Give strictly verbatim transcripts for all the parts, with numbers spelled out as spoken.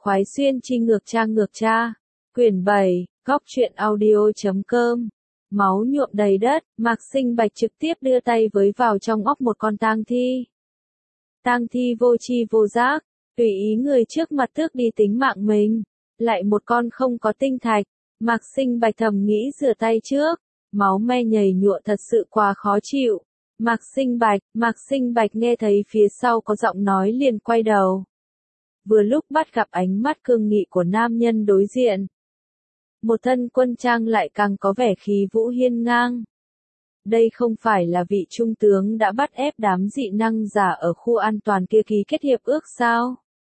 khoái xuyên chi ngược cha ngược cha. Quyển bảy, góc truyện audio chấm com. Máu nhuộm đầy đất, Mạc Sinh Bạch trực tiếp đưa tay với vào trong óc một con tang thi. Tang thi vô tri vô giác, tùy ý người trước mặt tước đi tính mạng mình. Lại một con không có tinh thạch, Mạc Sinh Bạch thầm nghĩ rửa tay trước. Máu me nhầy nhụa thật sự quá khó chịu. Mạc Sinh Bạch, Mạc Sinh Bạch nghe thấy phía sau có giọng nói liền quay đầu. Vừa lúc bắt gặp ánh mắt cương nghị của nam nhân đối diện. Một thân quân trang lại càng có vẻ khí vũ hiên ngang. Đây không phải là vị trung tướng đã bắt ép đám dị năng giả ở khu an toàn kia ký kết hiệp ước sao?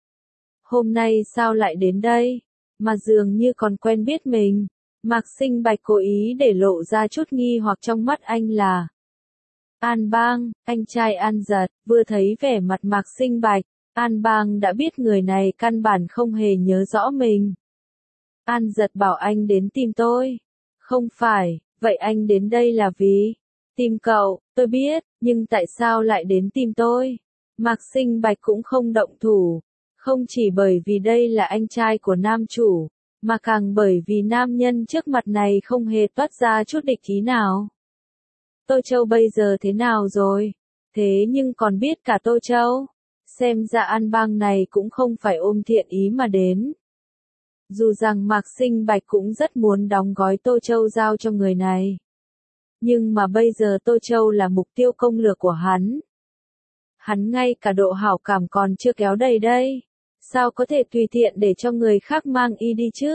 Hôm nay sao lại đến đây? Mà dường như còn quen biết mình. Mạc Sinh Bạch cố ý để lộ ra chút nghi hoặc trong mắt anh là An Bang, anh trai An Giật. Vừa thấy vẻ mặt Mạc Sinh Bạch, An Bang đã biết người này căn bản không hề nhớ rõ mình. An Giật bảo anh đến tìm tôi. Không phải, vậy anh đến đây là vì tìm cậu, tôi biết, nhưng tại sao lại đến tìm tôi? Mạc Sinh Bạch cũng không động thủ, không chỉ bởi vì đây là anh trai của nam chủ, mà càng bởi vì nam nhân trước mặt này không hề toát ra chút địch ý nào. Tô Châu bây giờ thế nào rồi? Thế nhưng còn biết cả Tô Châu. Xem ra An Bang này cũng không phải ôm thiện ý mà đến. Dù rằng Mạc Sinh Bạch cũng rất muốn đóng gói Tô Châu giao cho người này. Nhưng mà bây giờ Tô Châu là mục tiêu công lược của hắn. Hắn ngay cả độ hảo cảm còn chưa kéo đầy đây. Sao có thể tùy tiện để cho người khác mang y đi chứ?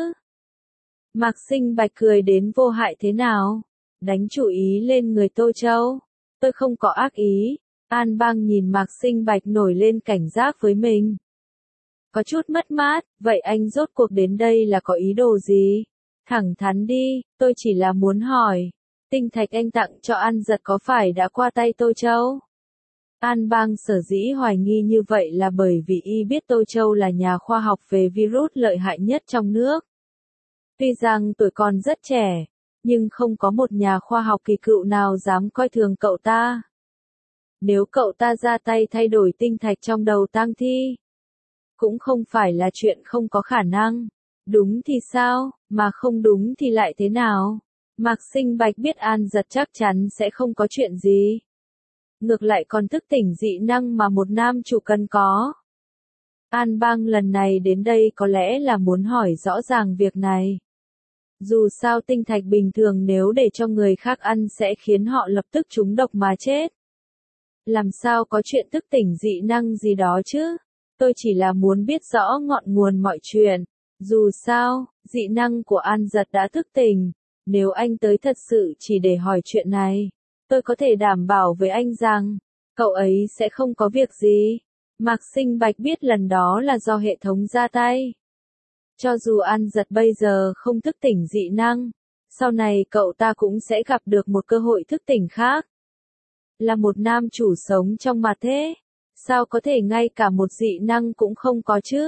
Mạc Sinh Bạch cười đến vô hại thế nào? Đánh chủ ý lên người Tô Châu. Tôi không có ác ý. An Bang nhìn Mạc Sinh Bạch nổi lên cảnh giác với mình. Có chút mất mát, vậy anh rốt cuộc đến đây là có ý đồ gì? Thẳng thắn đi, tôi chỉ là muốn hỏi. Tinh thạch anh tặng cho An Giật có phải đã qua tay Tô Châu? An Bang sở dĩ hoài nghi như vậy là bởi vì y biết Tô Châu là nhà khoa học về virus lợi hại nhất trong nước. Tuy rằng tuổi còn rất trẻ, nhưng không có một nhà khoa học kỳ cựu nào dám coi thường cậu ta. Nếu cậu ta ra tay thay đổi tinh thạch trong đầu tang thi, cũng không phải là chuyện không có khả năng. Đúng thì sao, mà không đúng thì lại thế nào? Mạc Sinh Bạch biết An Giật chắc chắn sẽ không có chuyện gì. Ngược lại còn thức tỉnh dị năng mà một nam chủ cần có. An Bang lần này đến đây có lẽ là muốn hỏi rõ ràng việc này. Dù sao tinh thạch bình thường nếu để cho người khác ăn sẽ khiến họ lập tức trúng độc mà chết. Làm sao có chuyện thức tỉnh dị năng gì đó chứ? Tôi chỉ là muốn biết rõ ngọn nguồn mọi chuyện. Dù sao, dị năng của An Giật đã thức tỉnh. Nếu anh tới thật sự chỉ để hỏi chuyện này, tôi có thể đảm bảo với anh rằng, cậu ấy sẽ không có việc gì. Mạc Sinh Bạch biết lần đó là do hệ thống ra tay. Cho dù An Giật bây giờ không thức tỉnh dị năng, sau này cậu ta cũng sẽ gặp được một cơ hội thức tỉnh khác. Là một nam chủ sống trong mặt thế, sao có thể ngay cả một dị năng cũng không có chứ?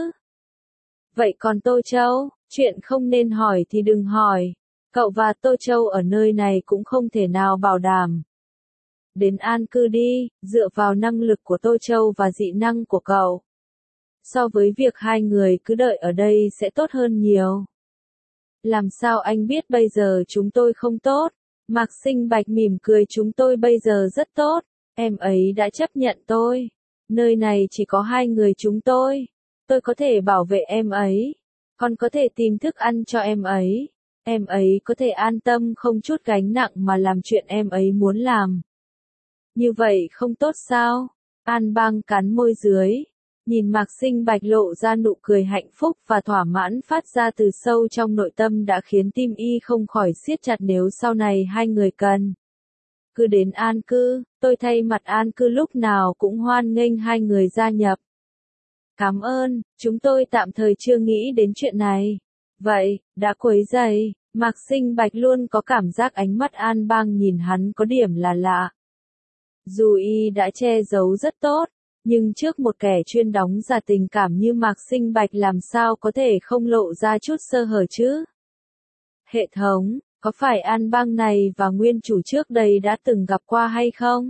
Vậy còn Tô Châu, chuyện không nên hỏi thì đừng hỏi. Cậu và Tô Châu ở nơi này cũng không thể nào bảo đảm. Đến an cư đi, dựa vào năng lực của Tô Châu và dị năng của cậu. So với việc hai người cứ đợi ở đây sẽ tốt hơn nhiều. Làm sao anh biết bây giờ chúng tôi không tốt? Mạc Sinh Bạch mỉm cười, chúng tôi bây giờ rất tốt. Em ấy đã chấp nhận tôi. Nơi này chỉ có hai người chúng tôi. Tôi có thể bảo vệ em ấy. Còn có thể tìm thức ăn cho em ấy. Em ấy có thể an tâm không chút gánh nặng mà làm chuyện em ấy muốn làm. Như vậy không tốt sao? An Bang cắn môi dưới. Nhìn Mạc Sinh Bạch lộ ra nụ cười hạnh phúc và thỏa mãn phát ra từ sâu trong nội tâm đã khiến tim y không khỏi siết chặt nếu sau này hai người cần. Cứ đến an cư, tôi thay mặt an cư lúc nào cũng hoan nghênh hai người gia nhập. Cảm ơn, chúng tôi tạm thời chưa nghĩ đến chuyện này. Vậy, đã quấy rầy. Mạc Sinh Bạch luôn có cảm giác ánh mắt An Bang nhìn hắn có điểm là lạ. Dù y đã che giấu rất tốt, nhưng trước một kẻ chuyên đóng giả tình cảm như Mạc Sinh Bạch làm sao có thể không lộ ra chút sơ hở chứ? Hệ thống, có phải An Bang này và nguyên chủ trước đây đã từng gặp qua hay không?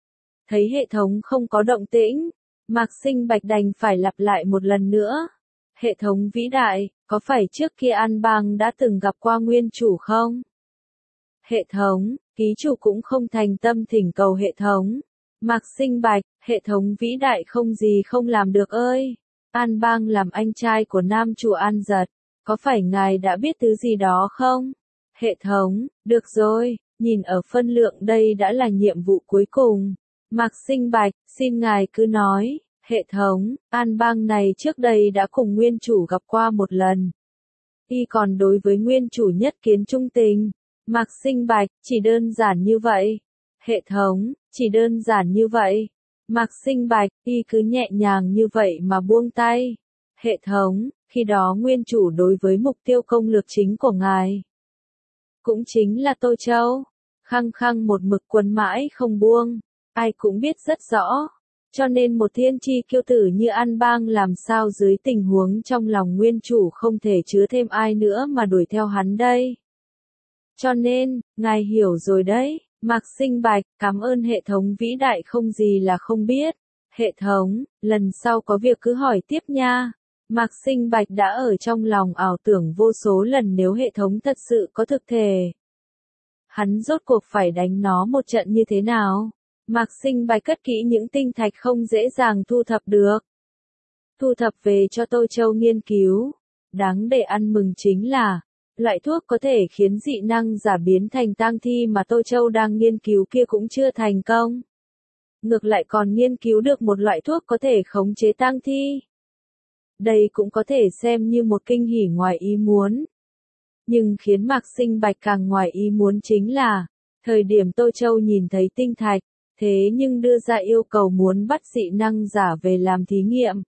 Thấy hệ thống không có động tĩnh, Mạc Sinh Bạch đành phải lặp lại một lần nữa. Hệ thống vĩ đại, có phải trước kia An Bang đã từng gặp qua nguyên chủ không? Hệ thống, ký chủ cũng không thành tâm thỉnh cầu hệ thống. Mạc Sinh Bạch, hệ thống vĩ đại không gì không làm được ơi. An Bang làm anh trai của nam chủ An Giật, có phải ngài đã biết thứ gì đó không? Hệ thống, được rồi, nhìn ở phân lượng đây đã là nhiệm vụ cuối cùng. Mạc Sinh Bạch, xin ngài cứ nói. Hệ thống, An Bang này trước đây đã cùng nguyên chủ gặp qua một lần. Y còn đối với nguyên chủ nhất kiến trung tình. Mạc Sinh Bạch, chỉ đơn giản như vậy. Hệ thống, chỉ đơn giản như vậy. Mạc Sinh Bạch, y cứ nhẹ nhàng như vậy mà buông tay. Hệ thống, khi đó nguyên chủ đối với mục tiêu công lược chính của ngài cũng chính là Tô Châu. Khăng khăng một mực quấn mãi không buông. Ai cũng biết rất rõ. Cho nên một thiên chi kiêu tử như An Bang làm sao dưới tình huống trong lòng nguyên chủ không thể chứa thêm ai nữa mà đuổi theo hắn đây. Cho nên, ngài hiểu rồi đấy. Mạc Sinh Bạch, cảm ơn hệ thống vĩ đại không gì là không biết. Hệ thống, lần sau có việc cứ hỏi tiếp nha. Mạc Sinh Bạch đã ở trong lòng ảo tưởng vô số lần nếu hệ thống thật sự có thực thể. Hắn rốt cuộc phải đánh nó một trận như thế nào? Mạc Sinh Bạch cất kỹ những tinh thạch không dễ dàng thu thập được. Thu thập về cho Tô Châu nghiên cứu. Đáng để ăn mừng chính là, loại thuốc có thể khiến dị năng giả biến thành tang thi mà Tô Châu đang nghiên cứu kia cũng chưa thành công. Ngược lại còn nghiên cứu được một loại thuốc có thể khống chế tang thi. Đây cũng có thể xem như một kinh hỉ ngoài ý muốn. Nhưng khiến Mạc Sinh Bạch càng ngoài ý muốn chính là, thời điểm Tô Châu nhìn thấy tinh thạch, thế nhưng đưa ra yêu cầu muốn bắt dị năng giả về làm thí nghiệm.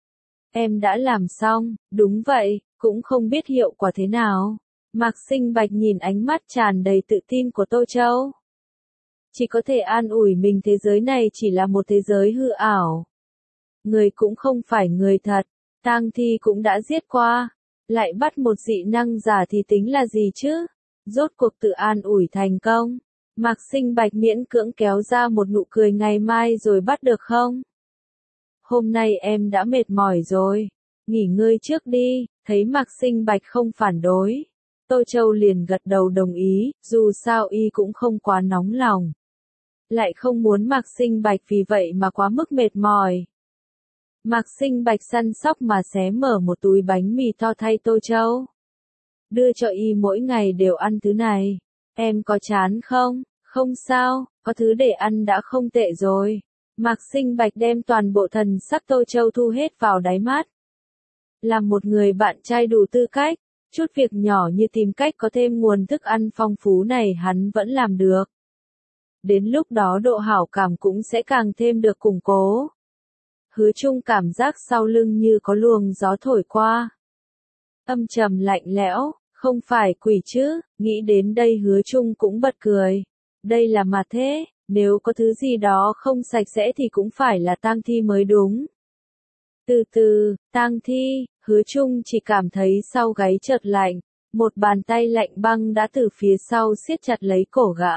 Em đã làm xong, đúng vậy, cũng không biết hiệu quả thế nào. Mạc Sinh Bạch nhìn ánh mắt tràn đầy tự tin của Tô Châu. Chỉ có thể an ủi mình thế giới này chỉ là một thế giới hư ảo. Người cũng không phải người thật, tang thi cũng đã giết qua. Lại bắt một dị năng giả thì tính là gì chứ? Rốt cuộc tự an ủi thành công. Mạc Sinh Bạch miễn cưỡng kéo ra một nụ cười ngày mai rồi bắt được không? Hôm nay em đã mệt mỏi rồi. Nghỉ ngơi trước đi, thấy Mạc Sinh Bạch không phản đối. Tô Châu liền gật đầu đồng ý, dù sao y cũng không quá nóng lòng. Lại không muốn Mạc Sinh Bạch vì vậy mà quá mức mệt mỏi. Mạc Sinh Bạch săn sóc mà xé mở một túi bánh mì to thay Tô Châu. Đưa cho y mỗi ngày đều ăn thứ này. Em có chán không? Không sao, có thứ để ăn đã không tệ rồi. Mạc Sinh Bạch đem toàn bộ thần sắc Tô Châu thu hết vào đáy mắt. Là một người bạn trai đủ tư cách, chút việc nhỏ như tìm cách có thêm nguồn thức ăn phong phú này hắn vẫn làm được. Đến lúc đó độ hảo cảm cũng sẽ càng thêm được củng cố. Hứa Trung cảm giác sau lưng như có luồng gió thổi qua. Âm trầm lạnh lẽo, không phải quỷ chứ, nghĩ đến đây Hứa Trung cũng bật cười. Đây là mà thế, nếu có thứ gì đó không sạch sẽ thì cũng phải là tang thi mới đúng. Từ từ, tang thi, Hứa Trung chỉ cảm thấy sau gáy chợt lạnh, một bàn tay lạnh băng đã từ phía sau siết chặt lấy cổ gã.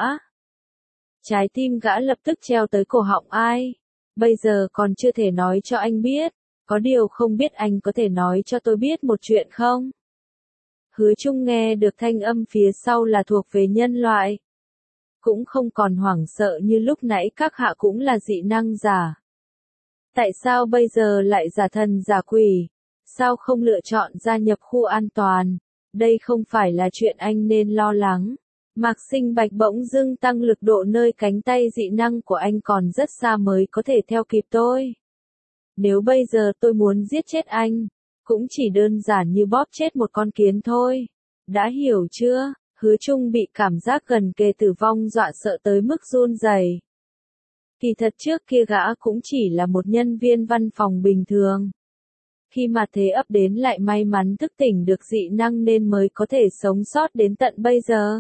Trái tim gã lập tức treo tới cổ họng ai. Bây giờ còn chưa thể nói cho anh biết, có điều không biết anh có thể nói cho tôi biết một chuyện không? Hứa Trung nghe được thanh âm phía sau là thuộc về nhân loại. Cũng không còn hoảng sợ như lúc nãy các hạ cũng là dị năng giả. Tại sao bây giờ lại giả thần giả quỷ? Sao không lựa chọn gia nhập khu an toàn? Đây không phải là chuyện anh nên lo lắng. Mạc Sinh Bạch bỗng dưng tăng lực độ nơi cánh tay dị năng của anh còn rất xa mới có thể theo kịp tôi. Nếu bây giờ tôi muốn giết chết anh, cũng chỉ đơn giản như bóp chết một con kiến thôi. Đã hiểu chưa? Hứa Trung bị cảm giác gần kề tử vong dọa sợ tới mức run rẩy. Kỳ thật trước kia gã cũng chỉ là một nhân viên văn phòng bình thường. Khi mà thế ấp đến lại may mắn thức tỉnh được dị năng nên mới có thể sống sót đến tận bây giờ.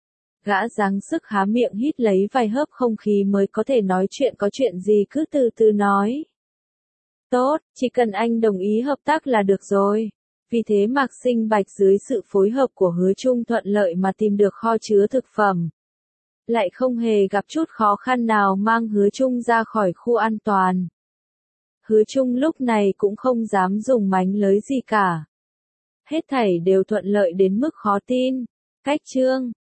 Gã giáng sức há miệng hít lấy vài hớp không khí mới có thể nói chuyện, có chuyện gì cứ từ từ nói. Tốt, chỉ cần anh đồng ý hợp tác là được rồi. Vì thế Mạc Sinh Bạch dưới sự phối hợp của Hứa Trung thuận lợi mà tìm được kho chứa thực phẩm. Lại không hề gặp chút khó khăn nào mang Hứa Trung ra khỏi khu an toàn. Hứa Trung lúc này cũng không dám dùng mánh lới gì cả. Hết thảy đều thuận lợi đến mức khó tin. Cách chương